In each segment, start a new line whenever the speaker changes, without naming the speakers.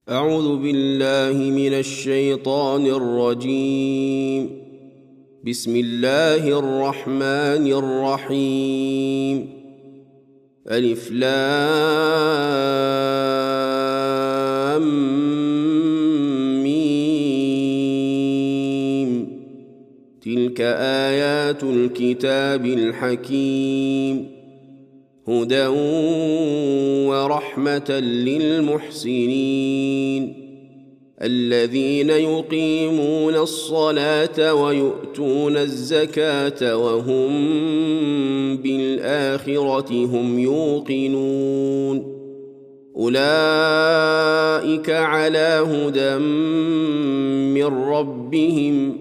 أعوذ بالله من الشيطان الرجيم. بسم الله الرحمن الرحيم. ألف لام ميم. تلك آيات الكتاب الحكيم، هدى ورحمة للمحسنين الذين يقيمون الصلاة ويؤتون الزكاة وهم بالآخرة هم يوقنون. أولئك على هدى من ربهم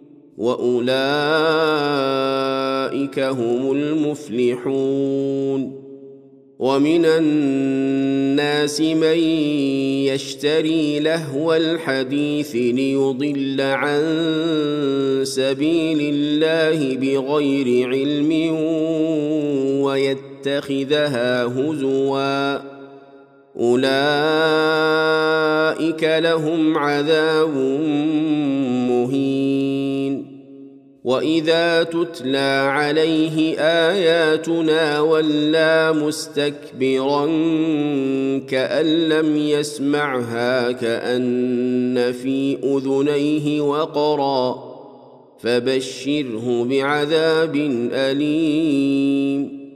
وأولئك هم المفلحون. ومن الناس من يشتري لهو الحديث ليضل عن سبيل الله بغير علم ويتخذها هزوا، أولئك لهم عذاب مهين. وإذا تتلى عليه آياتنا ولى مستكبرا كأن لم يسمعها كأن في أذنيه وقرا، فبشره بعذاب أليم.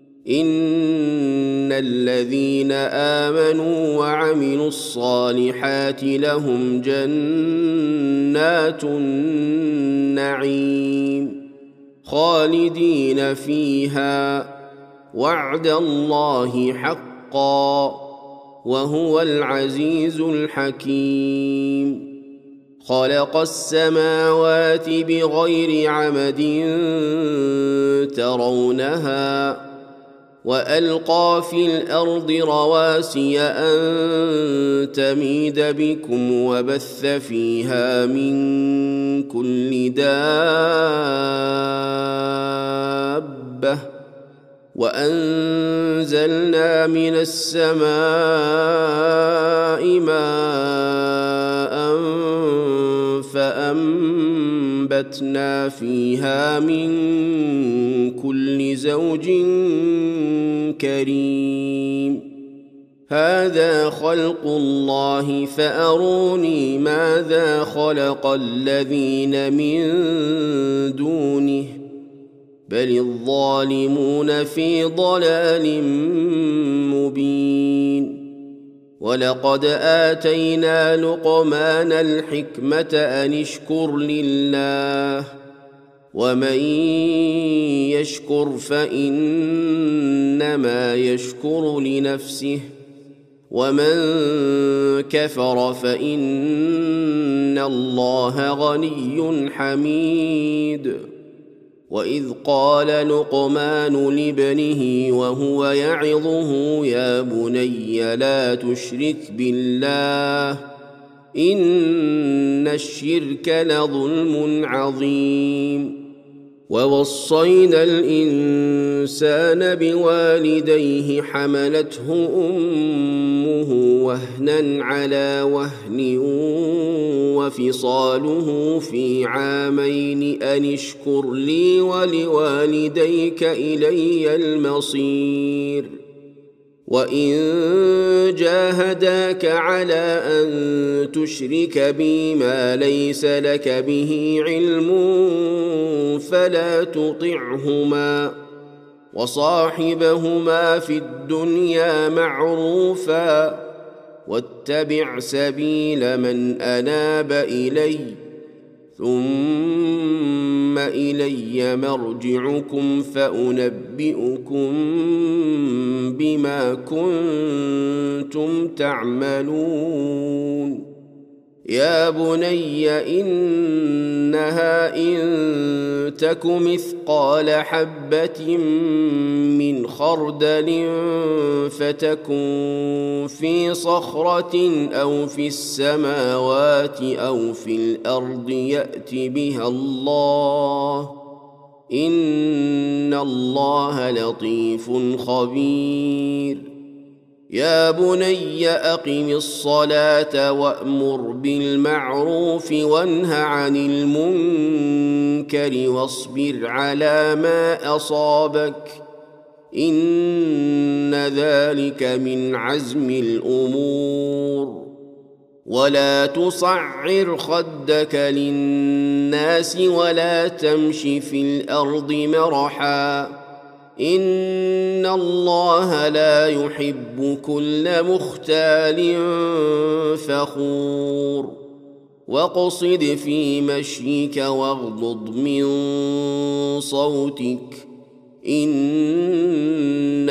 إن الذين آمنوا وعملوا الصالحات لهم جنات النعيم خالدين فيها، وعد الله حقا، وهو العزيز الحكيم. خلق السماوات بغير عمد ترونها، وألقى في الأرض رواسي أن تميد بكم وبث فيها من كل دابة، وأنزلنا من السماء ماء فأنبتنا فيها من كل زوج كريم. هذا خلق الله فأروني ماذا خلق الذين من دونه، بل الظالمون في ضلال مبين. ولقد آتينا لقمان الحكمة أن اشكر لله، ومن يشكر فإنما يشكر لنفسه، ومن كفر فإن الله غني حميد. وإذ قال لقمان لابنه وهو يعظه يا بني لا تشرك بالله إن الشرك لظلم عظيم. ووصينا الإنسان بوالديه حملته أمه وهنا على وهن وفصاله في عامين أن اشكر لي ولوالديك إلي المصير. وإن جاهداك على أن تشرك بي ما ليس لك به علم فلا تطعهما، وصاحبهما في الدنيا معروفا، واتبع سبيل من أناب إلي، ثم إلي مرجعكم فأنبئكم بما كنتم تعملون. يا بني إنها إن تك مثقال حبة من خردل فتكن في صخرة أو في السماوات أو في الأرض يأت بها الله، إن الله لطيف خبير. يا بني أقم الصلاة وأمر بالمعروف وانه عن المنكر واصبر على ما أصابك إن ذلك من عزم الأمور ولا تصعر خدك للناس ولا تمش في الأرض مرحا إن الله لا يحب كل مختال فخور واقصد في مشيك واغضض من صوتك إن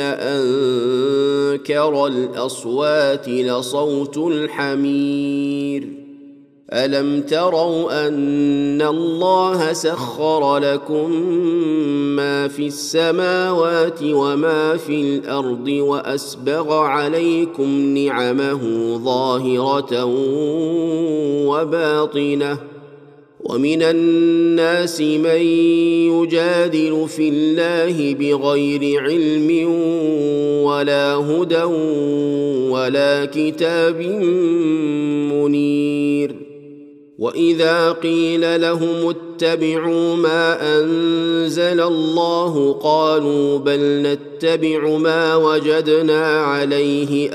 أنكر الأصوات لصوت الحمير ألم تروا أن الله سخر لكم ما في السماوات وما في الأرض وأسبغ عليكم نعمه ظاهرة وباطنة ومن الناس من يجادل في الله بغير علم ولا هدى ولا كتاب منير وإذا قيل لهم اتبعوا ما أنزل الله قالوا بل نتبع ما وجدنا عليه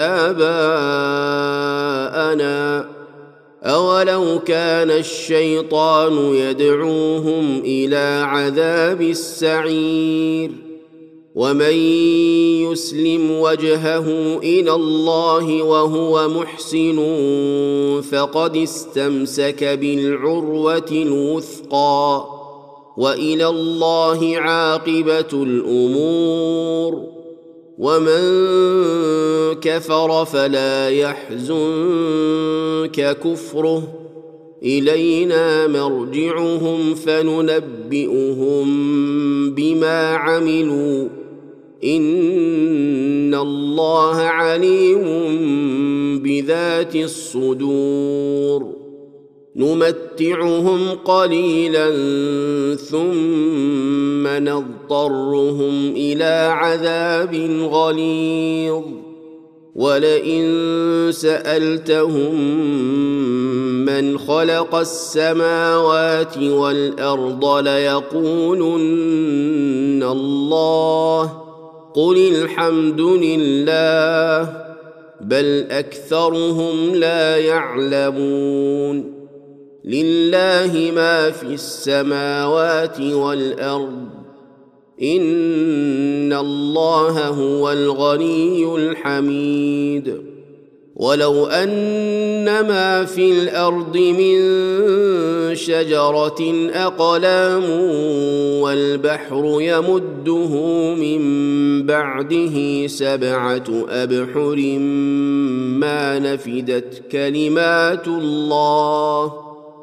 آباءنا أولو كان الشيطان يدعوهم إلى عذاب السعير ومن يسلم وجهه إلى الله وهو محسن فقد استمسك بالعروة الوثقى وإلى الله عاقبة الأمور ومن كفر فلا يحزنك كفره إلينا مرجعهم فننبئهم بما عملوا إن الله عليم بذات الصدور نمتعهم قليلا ثم نضطرهم إلى عذاب غليظ ولئن سألتهم من خلق السماوات والأرض ليقولن الله قل الحمد لله بل أكثرهم لا يعلمون لله ما في السماوات والأرض إن الله هو الغني الحميد ولو أن ما في الأرض من شجرة أقلام والبحر يمده من بعده 7 أبحر ما نفدت كلمات الله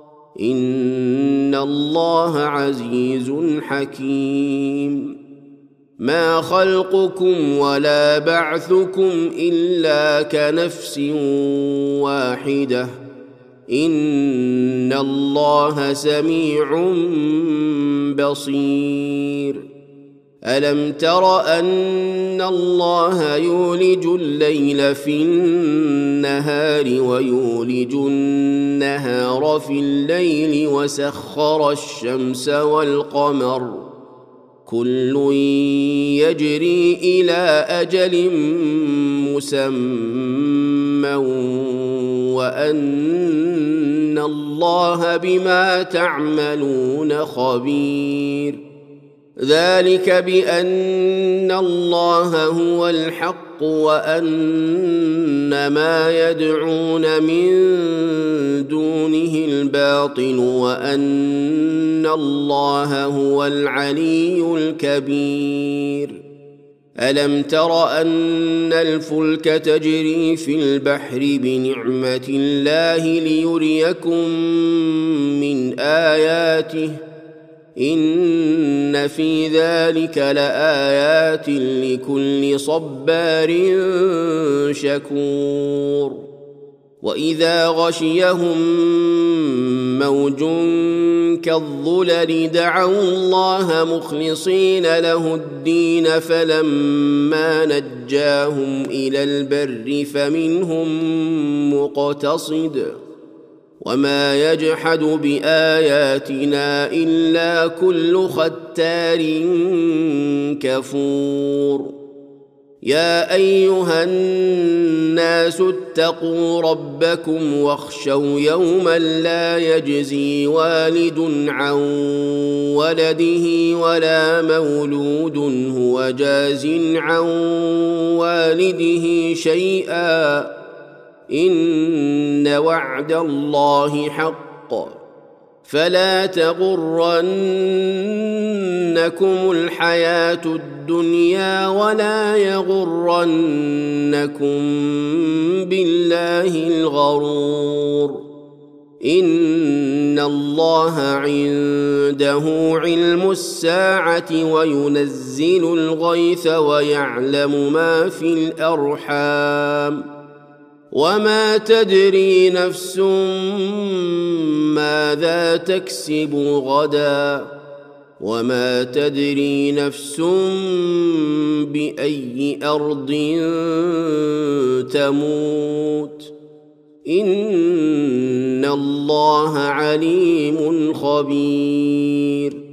إن الله عزيز حكيم ما خلقكم ولا بعثكم إلا كنفس واحدة إن الله سميع بصير ألم تر أن الله يولج الليل في النهار ويولج النهار في الليل وسخر الشمس والقمر كل يجري إلى أجل مسمى وأن الله بما تعملون خبير ذلك بأن الله هو الحق وأن ما يدعون من دونه الباطل وأن الله هو العلي الكبير ألم تر أن الفلك تجري في البحر بنعمة الله ليريكم من آياته إن في ذلك لآيات لكل صبار شكور وإذا غشيهم موج كالظلل دعوا الله مخلصين له الدين فلما نجاهم إلى البر فمنهم مقتصد وما يجحد بآياتنا إلا كل ختار كفور يا أيها الناس اتقوا ربكم واخشوا يوما لا يجزي والد عن ولده ولا مولود هو جاز عن والده شيئا إن وعد الله حق فلا تغرنكم الحياة الدنيا ولا يغرنكم بالله الغرور إن الله عنده علم الساعة وينزل الغيث ويعلم ما في الأرحام وما تدري نفس ماذا تكسب غدا وما تدري نفس بأي أرض تموت إن الله عليم خبير